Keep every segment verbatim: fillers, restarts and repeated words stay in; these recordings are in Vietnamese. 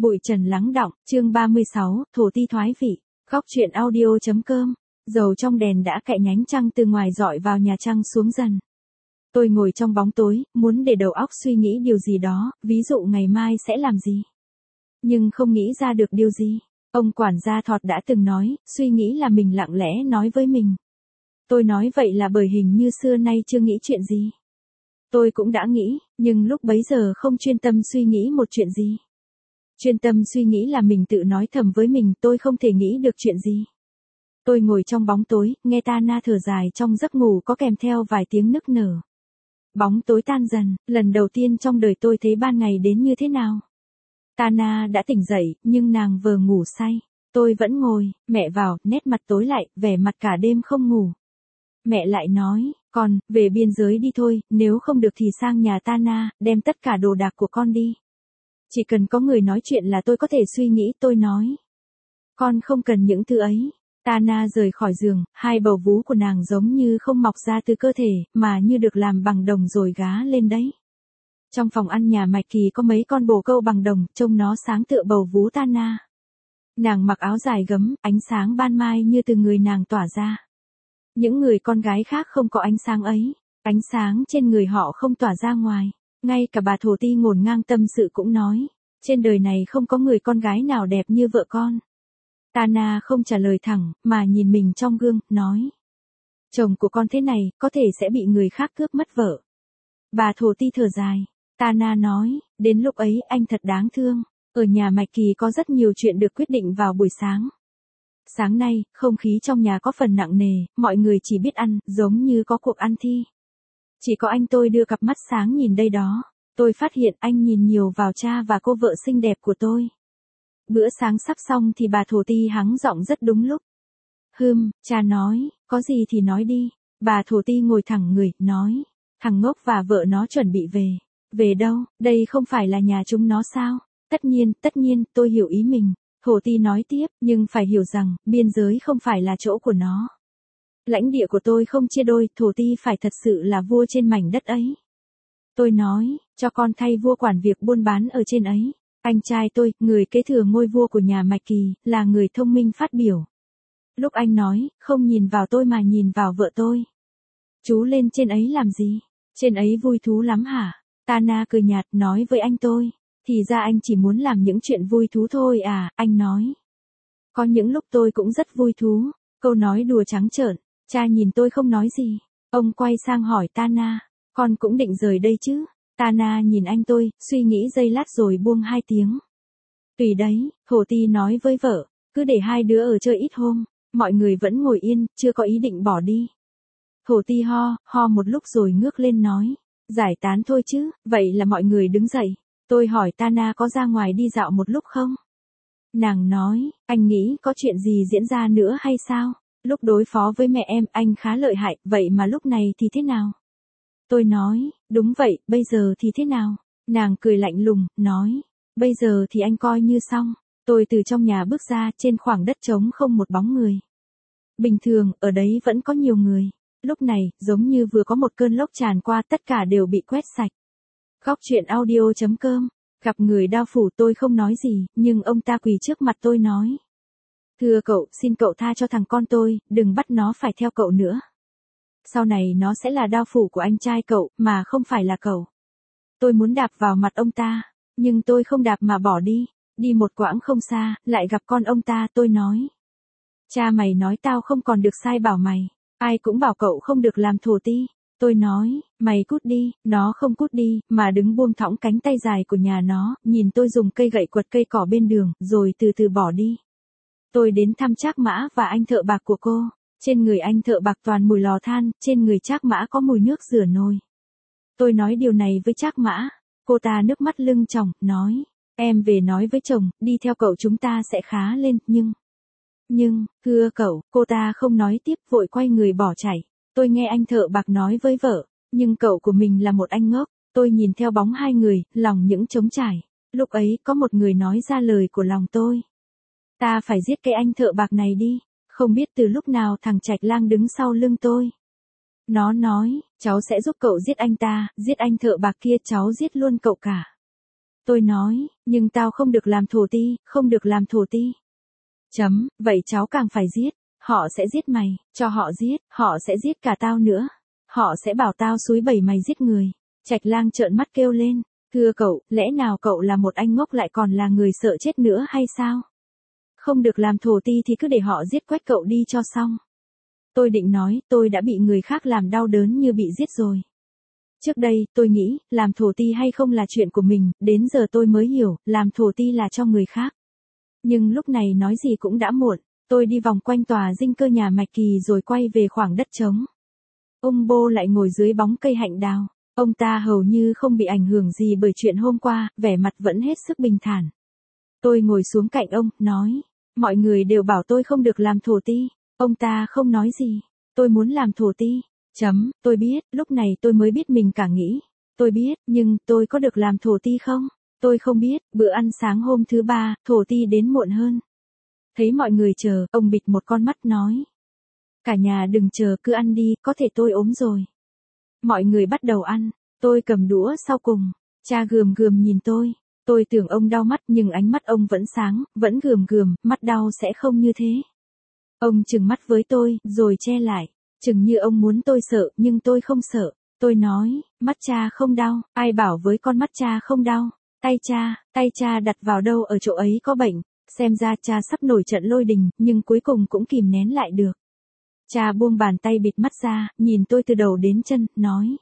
Bụi trần lắng đọng, chương ba mươi sáu, thổ ti thoái vị, góc truyện audio.com, dầu trong đèn đã cạy nhánh trăng từ ngoài dọi vào nhà trăng xuống dần. Tôi ngồi trong bóng tối, muốn để đầu óc suy nghĩ điều gì đó, ví dụ ngày mai sẽ làm gì. Nhưng không nghĩ ra được điều gì. Ông quản gia Thọt đã từng nói, suy nghĩ là mình lặng lẽ nói với mình. Tôi nói vậy là bởi hình như xưa nay chưa nghĩ chuyện gì. Tôi cũng đã nghĩ, nhưng lúc bấy giờ không chuyên tâm suy nghĩ một chuyện gì. Chuyên tâm suy nghĩ là mình tự nói thầm với mình, tôi không thể nghĩ được chuyện gì. Tôi ngồi trong bóng tối, nghe Tana thở dài trong giấc ngủ có kèm theo vài tiếng nức nở. Bóng tối tan dần, lần đầu tiên trong đời tôi thấy ban ngày đến như thế nào. Tana đã tỉnh dậy, nhưng nàng vừa ngủ say. Tôi vẫn ngồi, mẹ vào, nét mặt tối lại, vẻ mặt cả đêm không ngủ. Mẹ lại nói, con, về biên giới đi thôi, nếu không được thì sang nhà Tana, đem tất cả đồ đạc của con đi. Chỉ cần có người nói chuyện là tôi có thể suy nghĩ, tôi nói. Con không cần những thứ ấy. Tana rời khỏi giường, hai bầu vú của nàng giống như không mọc ra từ cơ thể, mà như được làm bằng đồng rồi gá lên đấy. Trong phòng ăn nhà Mạch Kỳ có mấy con bồ câu bằng đồng, trông nó sáng tựa bầu vú Tana. Nàng mặc áo dài gấm, ánh sáng ban mai như từ người nàng tỏa ra. Những người con gái khác không có ánh sáng ấy, ánh sáng trên người họ không tỏa ra ngoài. Ngay cả bà Thổ Ti ngổn ngang tâm sự cũng nói, trên đời này không có người con gái nào đẹp như vợ con. Tana không trả lời thẳng, mà nhìn mình trong gương, nói. Chồng của con thế này, có thể sẽ bị người khác cướp mất vợ. Bà Thổ Ti thở dài. Tana nói, đến lúc ấy anh thật đáng thương. Ở nhà Mạch Kỳ có rất nhiều chuyện được quyết định vào buổi sáng. Sáng nay, không khí trong nhà có phần nặng nề, mọi người chỉ biết ăn, giống như có cuộc ăn thi. Chỉ có anh tôi đưa cặp mắt sáng nhìn đây đó. Tôi phát hiện anh nhìn nhiều vào cha và cô vợ xinh đẹp của tôi. Bữa sáng sắp xong thì bà Thổ Ti hắng giọng rất đúng lúc. Hừm, cha nói, có gì thì nói đi. Bà Thổ Ti ngồi thẳng người, nói. Thằng ngốc và vợ nó chuẩn bị về. Về đâu, đây không phải là nhà chúng nó sao? Tất nhiên, tất nhiên, tôi hiểu ý mình. Thổ Ti nói tiếp, nhưng phải hiểu rằng, biên giới không phải là chỗ của nó. Lãnh địa của tôi không chia đôi, Thổ Ti phải thật sự là vua trên mảnh đất ấy. Tôi nói, cho con thay vua quản việc buôn bán ở trên ấy. Anh trai tôi, người kế thừa ngôi vua của nhà Mạch Kỳ, là người thông minh phát biểu. Lúc anh nói, không nhìn vào tôi mà nhìn vào vợ tôi. Chú lên trên ấy làm gì? Trên ấy vui thú lắm hả? Tana cười nhạt nói với anh tôi. Thì ra anh chỉ muốn làm những chuyện vui thú thôi à, anh nói. Có những lúc tôi cũng rất vui thú. Câu nói đùa trắng trợn. Cha nhìn tôi không nói gì. Ông quay sang hỏi Tana. Con cũng định rời đây chứ? Tana nhìn anh tôi, suy nghĩ giây lát rồi buông hai tiếng. Tùy đấy, Thổ Ti nói với vợ. Cứ để hai đứa ở chơi ít hôm. Mọi người vẫn ngồi yên, chưa có ý định bỏ đi. Thổ Ti ho, ho một lúc rồi ngước lên nói. Giải tán thôi chứ, vậy là mọi người đứng dậy. Tôi hỏi Tana có ra ngoài đi dạo một lúc không? Nàng nói, anh nghĩ có chuyện gì diễn ra nữa hay sao? Lúc đối phó với mẹ em anh khá lợi hại, vậy mà lúc này thì thế nào? Tôi nói, đúng vậy, bây giờ thì thế nào? Nàng cười lạnh lùng, nói, bây giờ thì anh coi như xong. Tôi từ trong nhà bước ra, trên khoảng đất trống không một bóng người. Bình thường, ở đấy vẫn có nhiều người. Lúc này, giống như vừa có một cơn lốc tràn qua, tất cả đều bị quét sạch. Góc truyện audio.com, gặp người đao phủ tôi không nói gì, nhưng ông ta quỳ trước mặt tôi nói. Thưa cậu, xin cậu tha cho thằng con tôi, đừng bắt nó phải theo cậu nữa. Sau này nó sẽ là đao phủ của anh trai cậu, mà không phải là cậu. Tôi muốn đạp vào mặt ông ta, nhưng tôi không đạp mà bỏ đi. Đi một quãng không xa, lại gặp con ông ta, tôi nói. Cha mày nói tao không còn được sai bảo mày. Ai cũng bảo cậu không được làm Thổ Ti. Tôi nói, mày cút đi, nó không cút đi, mà đứng buông thõng cánh tay dài của nhà nó, nhìn tôi dùng cây gậy quật cây cỏ bên đường, rồi từ từ bỏ đi. Tôi đến thăm Trác Mã và anh thợ bạc của cô. Trên người anh thợ bạc toàn mùi lò than, trên người Trác Mã có mùi nước rửa nồi. Tôi nói điều này với Trác Mã. Cô ta nước mắt lưng tròng, nói, em về nói với chồng, đi theo cậu chúng ta sẽ khá lên, nhưng... Nhưng, thưa cậu, cô ta không nói tiếp, vội quay người bỏ chạy. Tôi nghe anh thợ bạc nói với vợ, nhưng cậu của mình là một anh ngốc. Tôi nhìn theo bóng hai người, lòng những trống trải. Lúc ấy, có một người nói ra lời của lòng tôi. Ta phải giết cái anh thợ bạc này đi. Không biết từ lúc nào thằng Trạch Lang đứng sau lưng tôi. Nó nói, cháu sẽ giúp cậu giết anh ta, giết anh thợ bạc kia, cháu giết luôn cậu cả. Tôi nói, Nhưng tao không được làm thổ ti, không được làm thổ ti. Chấm, vậy cháu càng phải giết. Họ sẽ giết mày, cho họ giết, họ sẽ giết cả tao nữa. Họ sẽ bảo tao xúi bẩy mày giết người. Trạch Lang trợn mắt kêu lên, thưa cậu, lẽ nào cậu là một anh ngốc lại còn là người sợ chết nữa hay sao? Không được làm thổ ti thì cứ để họ giết quách cậu đi cho xong. Tôi định nói, tôi đã bị người khác làm đau đớn như bị giết rồi. Trước đây, tôi nghĩ, làm thổ ti hay không là chuyện của mình, đến giờ tôi mới hiểu, làm thổ ti là cho người khác. Nhưng lúc này nói gì cũng đã muộn, tôi đi vòng quanh tòa dinh cơ nhà Mạch Kỳ rồi quay về khoảng đất trống. Ông Bô lại ngồi dưới bóng cây hạnh đào, ông ta hầu như không bị ảnh hưởng gì bởi chuyện hôm qua, vẻ mặt vẫn hết sức bình thản. Tôi ngồi xuống cạnh ông, nói, mọi người đều bảo tôi không được làm thổ ti, ông ta không nói gì, tôi muốn làm thổ ti. Chấm, tôi biết, lúc này tôi mới biết mình cả nghĩ. Tôi biết, nhưng tôi có được làm thổ ti không? Tôi không biết, bữa ăn sáng hôm thứ ba, thổ ti đến muộn hơn. Thấy mọi người chờ, ông bịt một con mắt nói. Cả nhà đừng chờ, cứ ăn đi, có thể tôi ốm rồi. Mọi người bắt đầu ăn, tôi cầm đũa sau cùng. Cha gườm gườm nhìn tôi. Tôi tưởng ông đau mắt nhưng ánh mắt ông vẫn sáng, vẫn gườm gườm, mắt đau sẽ không như thế. Ông trừng mắt với tôi, rồi che lại. Chừng như ông muốn tôi sợ, nhưng tôi không sợ. Tôi nói, mắt cha không đau, ai bảo với con mắt cha không đau. Tay cha, tay cha đặt vào đâu ở chỗ ấy có bệnh. Xem ra cha sắp nổi trận lôi đình, nhưng cuối cùng cũng kìm nén lại được. Cha buông bàn tay bịt mắt ra, nhìn tôi từ đầu đến chân, nói.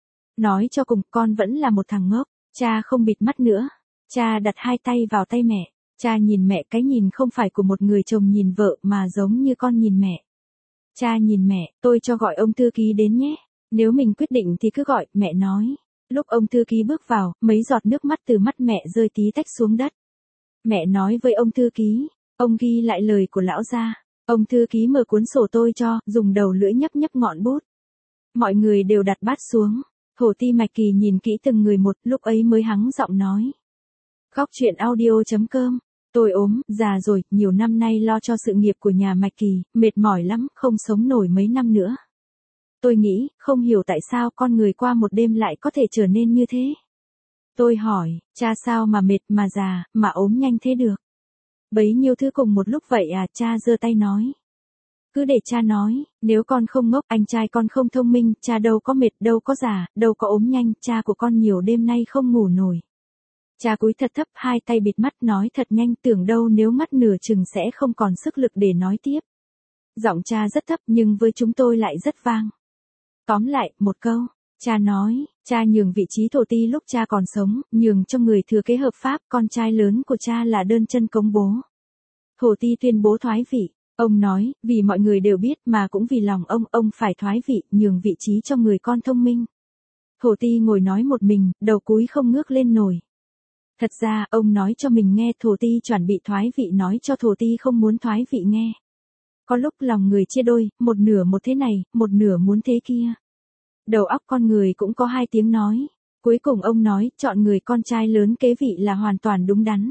Nói cho cùng, con vẫn là một thằng ngốc. Cha không bịt mắt nữa. Cha đặt hai tay vào tay mẹ. Cha nhìn mẹ, cái nhìn không phải của một người chồng nhìn vợ mà giống như con nhìn mẹ. Cha nhìn mẹ, tôi cho gọi ông thư ký đến nhé. Nếu mình quyết định thì cứ gọi, mẹ nói. Lúc ông thư ký bước vào, mấy giọt nước mắt từ mắt mẹ rơi tí tách xuống đất. Mẹ nói với ông thư ký, ông ghi lại lời của lão gia. Ông thư ký mở cuốn sổ tôi cho, dùng đầu lưỡi nhấp nhấp ngọn bút. Mọi người đều đặt bát xuống. Thổ ti Mạch Kỳ nhìn kỹ từng người một, lúc ấy mới hắng giọng nói. Góc truyện audio chấm com. Tôi ốm, già rồi, nhiều năm nay lo cho sự nghiệp của nhà Mạch Kỳ, mệt mỏi lắm, không sống nổi mấy năm nữa. Tôi nghĩ, không hiểu tại sao con người qua một đêm lại có thể trở nên như thế. Tôi hỏi, cha sao mà mệt mà già, mà ốm nhanh thế được? Bấy nhiêu thứ cùng một lúc vậy à, cha giơ tay nói. Cứ để cha nói, nếu con không ngốc, anh trai con không thông minh, cha đâu có mệt, đâu có già, đâu có ốm nhanh, cha của con nhiều đêm nay không ngủ nổi. Cha cúi thật thấp, hai tay bịt mắt nói thật nhanh, tưởng đâu nếu mắt nửa chừng sẽ không còn sức lực để nói tiếp. Giọng cha rất thấp nhưng với chúng tôi lại rất vang. Tóm lại, một câu, cha nói, cha nhường vị trí thổ ti lúc cha còn sống, nhường cho người thừa kế hợp pháp, con trai lớn của cha là đơn chân cống bố. Thổ ti tuyên bố thoái vị. Ông nói, vì mọi người đều biết mà cũng vì lòng ông, ông phải thoái vị, nhường vị trí cho người con thông minh. Thổ ti ngồi nói một mình, đầu cúi không ngước lên nổi. Thật ra, ông nói cho mình nghe, thổ ti chuẩn bị thoái vị nói cho thổ ti không muốn thoái vị nghe. Có lúc lòng người chia đôi, một nửa một thế này, một nửa muốn thế kia. Đầu óc con người cũng có hai tiếng nói. Cuối cùng ông nói, chọn người con trai lớn kế vị là hoàn toàn đúng đắn.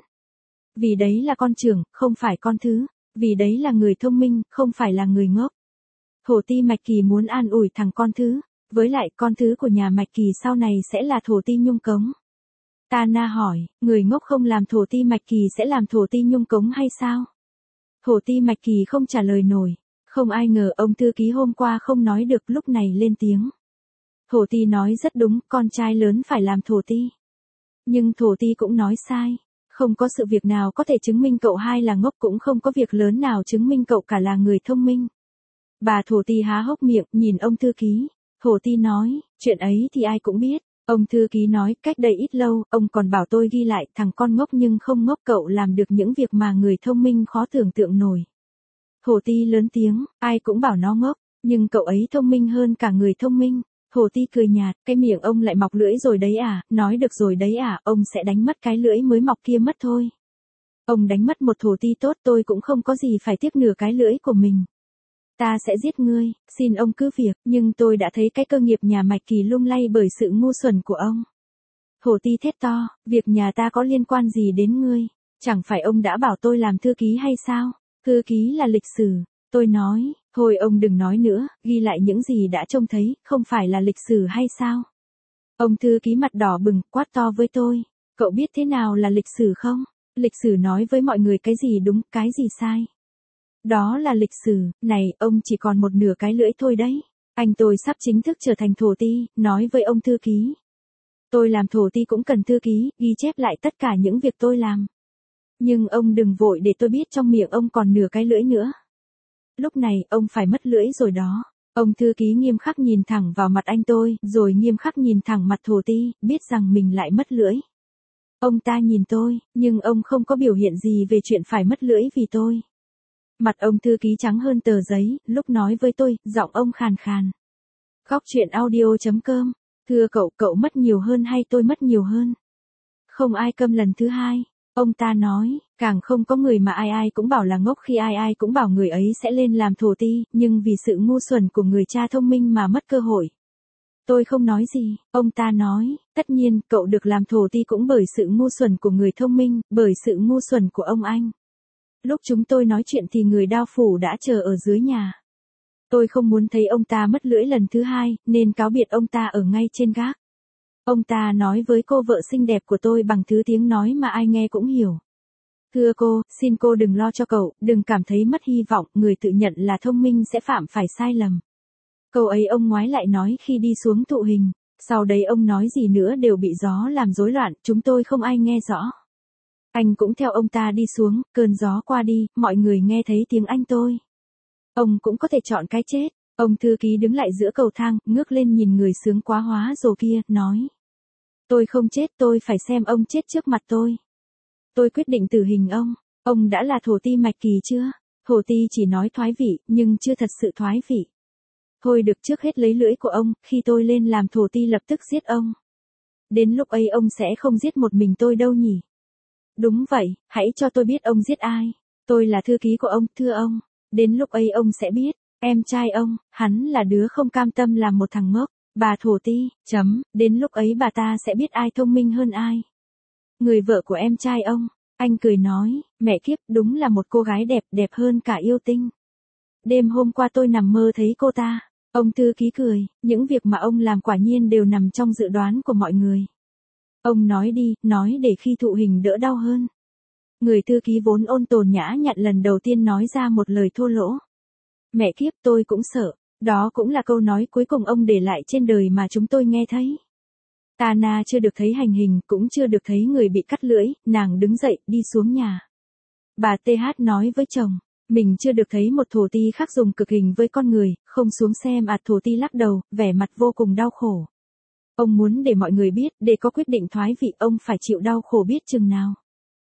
Vì đấy là con trưởng, không phải con thứ. Vì đấy là người thông minh, không phải là người ngốc. Thổ ti Mạch Kỳ muốn an ủi thằng con thứ. Với lại, con thứ của nhà Mạch Kỳ sau này sẽ là thổ ti Nhung Cống. Ta na hỏi, người ngốc không làm thổ ti Mạch Kỳ sẽ làm thổ ti Nhung Cống hay sao? Thổ ti Mạch Kỳ không trả lời nổi. Không ai ngờ ông thư ký hôm qua không nói được, lúc này lên tiếng. Thổ ti nói rất đúng, con trai lớn phải làm thổ ti. Nhưng thổ ti cũng nói sai. Không có sự việc nào có thể chứng minh cậu hai là ngốc, cũng không có việc lớn nào chứng minh cậu cả là người thông minh. Bà thổ ti há hốc miệng, nhìn ông thư ký. Thổ ti nói, chuyện ấy thì ai cũng biết. Ông thư ký nói, cách đây ít lâu, ông còn bảo tôi ghi lại, thằng con ngốc nhưng không ngốc, cậu làm được những việc mà người thông minh khó tưởng tượng nổi. Thổ ti lớn tiếng, ai cũng bảo nó ngốc, nhưng cậu ấy thông minh hơn cả người thông minh. Thổ ti cười nhạt, cái miệng ông lại mọc lưỡi rồi đấy à, nói được rồi đấy à, ông sẽ đánh mất cái lưỡi mới mọc kia mất thôi. Ông đánh mất một thổ ti tốt, tôi cũng không có gì phải tiếc nửa cái lưỡi của mình. Ta sẽ giết ngươi, xin ông cứ việc, nhưng tôi đã thấy cái cơ nghiệp nhà Mạch Kỳ lung lay bởi sự ngu xuẩn của ông. Thổ ti thét to, việc nhà ta có liên quan gì đến ngươi? Chẳng phải ông đã bảo tôi làm thư ký hay sao? Thư ký là lịch sử. Tôi nói, thôi ông đừng nói nữa, ghi lại những gì đã trông thấy, không phải là lịch sử hay sao? Ông thư ký mặt đỏ bừng, quát to với tôi. Cậu biết thế nào là lịch sử không? Lịch sử nói với mọi người cái gì đúng, cái gì sai. Đó là lịch sử, này, ông chỉ còn một nửa cái lưỡi thôi đấy. Anh tôi sắp chính thức trở thành thổ ti, nói với ông thư ký. Tôi làm thổ ti cũng cần thư ký, ghi chép lại tất cả những việc tôi làm. Nhưng ông đừng vội để tôi biết trong miệng ông còn nửa cái lưỡi nữa. Lúc này, ông phải mất lưỡi rồi đó. Ông thư ký nghiêm khắc nhìn thẳng vào mặt anh tôi, rồi nghiêm khắc nhìn thẳng mặt thổ ti, biết rằng mình lại mất lưỡi. Ông ta nhìn tôi, nhưng ông không có biểu hiện gì về chuyện phải mất lưỡi vì tôi. Mặt ông thư ký trắng hơn tờ giấy, lúc nói với tôi, giọng ông khàn khàn. Góc chuyện audio chấm com. Thưa cậu, cậu mất nhiều hơn hay tôi mất nhiều hơn? Không ai câm lần thứ hai. Ông ta nói, càng không có người mà ai ai cũng bảo là ngốc khi ai ai cũng bảo người ấy sẽ lên làm thổ ti, nhưng vì sự ngu xuẩn của người cha thông minh mà mất cơ hội. Tôi không nói gì, ông ta nói, tất nhiên, cậu được làm thổ ti cũng bởi sự ngu xuẩn của người thông minh, bởi sự ngu xuẩn của ông anh. Lúc chúng tôi nói chuyện thì người đao phủ đã chờ ở dưới nhà. Tôi không muốn thấy ông ta mất lưỡi lần thứ hai, nên cáo biệt ông ta ở ngay trên gác. Ông ta nói với cô vợ xinh đẹp của tôi bằng thứ tiếng nói mà ai nghe cũng hiểu. Thưa cô, xin cô đừng lo cho cậu, đừng cảm thấy mất hy vọng, người tự nhận là thông minh sẽ phạm phải sai lầm. Câu ấy ông ngoái lại nói khi đi xuống thụ hình, sau đấy ông nói gì nữa đều bị gió làm rối loạn, chúng tôi không ai nghe rõ. Anh cũng theo ông ta đi xuống, cơn gió qua đi, mọi người nghe thấy tiếng anh tôi. Ông cũng có thể chọn cái chết. Ông thư ký đứng lại giữa cầu thang, ngước lên nhìn người sướng quá hóa rồ kia, nói. Tôi không chết, tôi phải xem ông chết trước mặt tôi. Tôi quyết định tử hình ông. Ông đã là thổ ti mạch kỳ chưa? Thổ ti chỉ nói thoái vị, nhưng chưa thật sự thoái vị. Thôi được, trước hết lấy lưỡi của ông, khi tôi lên làm thổ ti lập tức giết ông. Đến lúc ấy ông sẽ không giết một mình tôi đâu nhỉ? Đúng vậy, hãy cho tôi biết ông giết ai. Tôi là thư ký của ông, thưa ông. Đến lúc ấy ông sẽ biết, em trai ông, hắn là đứa không cam tâm làm một thằng ngốc. Bà thổ ti, chấm, đến lúc ấy bà ta sẽ biết ai thông minh hơn ai. Người vợ của em trai ông, anh cười nói, mẹ kiếp, đúng là một cô gái đẹp, đẹp hơn cả yêu tinh. Đêm hôm qua tôi nằm mơ thấy cô ta. Ông thư ký cười, những việc mà ông làm quả nhiên đều nằm trong dự đoán của mọi người. Ông nói đi, nói để khi thụ hình đỡ đau hơn. Người thư ký vốn ôn tồn nhã nhặn lần đầu tiên nói ra một lời thô lỗ. Mẹ kiếp, tôi cũng sợ. Đó cũng là câu nói cuối cùng ông để lại trên đời mà chúng tôi nghe thấy. Tana chưa được thấy hành hình, cũng chưa được thấy người bị cắt lưỡi, nàng đứng dậy, đi xuống nhà. Bà tê hát nói với chồng, mình chưa được thấy một thổ ti khác dùng cực hình với con người, không xuống xem à. Thổ ti lắc đầu, vẻ mặt vô cùng đau khổ. Ông muốn để mọi người biết, để có quyết định thoái vị ông phải chịu đau khổ biết chừng nào.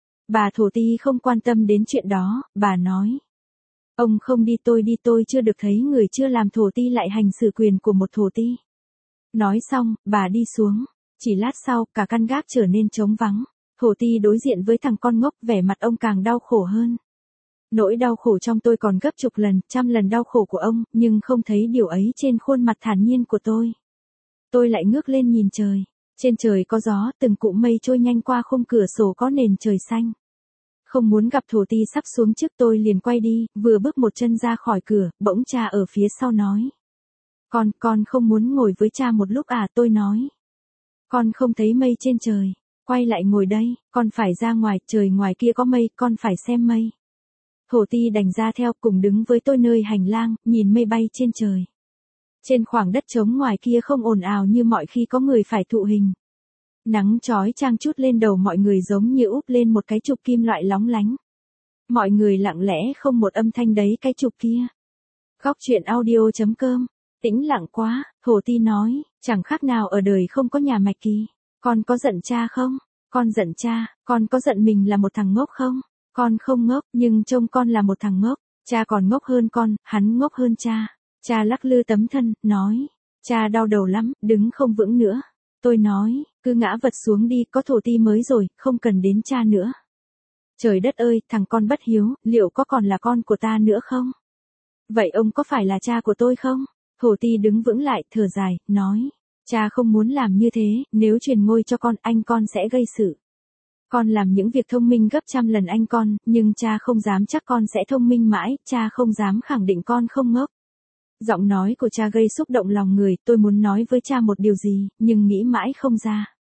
Bà thổ ti không quan tâm đến chuyện đó, bà nói. Ông không đi tôi đi, tôi chưa được thấy người chưa làm thổ ti lại hành xử quyền của một thổ ti. Nói xong, bà đi xuống. Chỉ lát sau, cả căn gác trở nên trống vắng. Thổ ti đối diện với thằng con ngốc, vẻ mặt ông càng đau khổ hơn. Nỗi đau khổ trong tôi còn gấp chục lần, trăm lần đau khổ của ông, nhưng không thấy điều ấy trên khuôn mặt thản nhiên của tôi. Tôi lại ngước lên nhìn trời. Trên trời có gió, từng cụm mây trôi nhanh qua khung cửa sổ có nền trời xanh. Không muốn gặp thổ ti sắp xuống trước tôi liền quay đi, vừa bước một chân ra khỏi cửa, bỗng cha ở phía sau nói. Con, con không muốn ngồi với cha một lúc à, tôi nói. Con không thấy mây trên trời, quay lại ngồi đây, con phải ra ngoài, trời ngoài kia có mây, con phải xem mây. Thổ ti đành ra theo cùng đứng với tôi nơi hành lang, nhìn mây bay trên trời. Trên khoảng đất trống ngoài kia không ồn ào như mọi khi có người phải thụ hình. Nắng chói chang chút lên đầu mọi người giống như úp lên một cái chụp kim loại lóng lánh. Mọi người lặng lẽ không một âm thanh đấy cái chụp kia. Góc chuyện audio chấm com. Tĩnh lặng quá, thổ ti nói, chẳng khác nào ở đời không có nhà mạch kỳ. Con có giận cha không? Con giận cha, con có giận mình là một thằng ngốc không? Con không ngốc, nhưng trông con là một thằng ngốc. Cha còn ngốc hơn con, hắn ngốc hơn cha. Cha lắc lư tấm thân, nói, cha đau đầu lắm, đứng không vững nữa. Tôi nói, cứ ngã vật xuống đi, có thổ ti mới rồi, không cần đến cha nữa. Trời đất ơi, thằng con bất hiếu, liệu có còn là con của ta nữa không? Vậy ông có phải là cha của tôi không? Thổ ti đứng vững lại, thở dài, nói, cha không muốn làm như thế, nếu truyền ngôi cho con, anh con sẽ gây sự. Con làm những việc thông minh gấp trăm lần anh con, nhưng cha không dám chắc con sẽ thông minh mãi, cha không dám khẳng định con không ngốc. Giọng nói của cha gây xúc động lòng người, tôi muốn nói với cha một điều gì, nhưng nghĩ mãi không ra.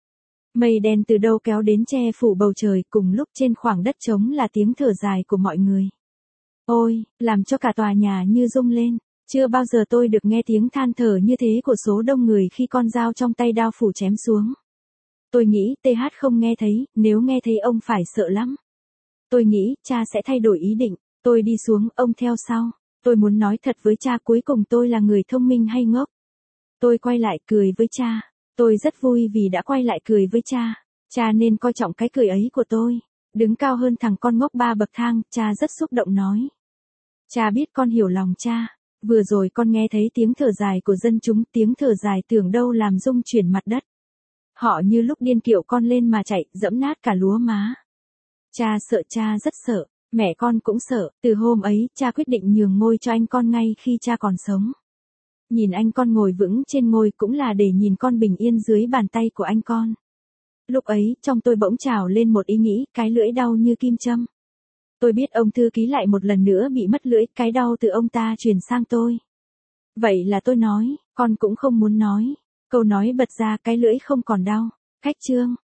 Mây đen từ đâu kéo đến che phủ bầu trời, cùng lúc trên khoảng đất trống là tiếng thở dài của mọi người. Ôi, làm cho cả tòa nhà như rung lên. Chưa bao giờ tôi được nghe tiếng than thở như thế của số đông người khi con dao trong tay đao phủ chém xuống. Tôi nghĩ tê hát không nghe thấy, nếu nghe thấy ông phải sợ lắm. Tôi nghĩ cha sẽ thay đổi ý định. Tôi đi xuống, ông theo sau. Tôi muốn nói thật với cha cuối cùng tôi là người thông minh hay ngốc. Tôi quay lại cười với cha. Tôi rất vui vì đã quay lại cười với cha. Cha nên coi trọng cái cười ấy của tôi. Đứng cao hơn thằng con ngốc ba bậc thang, cha rất xúc động nói. Cha biết con hiểu lòng cha. Vừa rồi con nghe thấy tiếng thở dài của dân chúng, tiếng thở dài tưởng đâu làm rung chuyển mặt đất. Họ như lúc điên kiệu con lên mà chạy, dẫm nát cả lúa má. Cha sợ, cha rất sợ, mẹ con cũng sợ. Từ hôm ấy, cha quyết định nhường ngôi cho anh con ngay khi cha còn sống. Nhìn anh con ngồi vững trên ngôi cũng là để nhìn con bình yên dưới bàn tay của anh con. Lúc ấy, trong tôi bỗng trào lên một ý nghĩ, cái lưỡi đau như kim châm. Tôi biết ông thư ký lại một lần nữa bị mất lưỡi, cái đau từ ông ta truyền sang tôi. Vậy là tôi nói, con cũng không muốn nói. Câu nói bật ra, cái lưỡi không còn đau. Khách trương.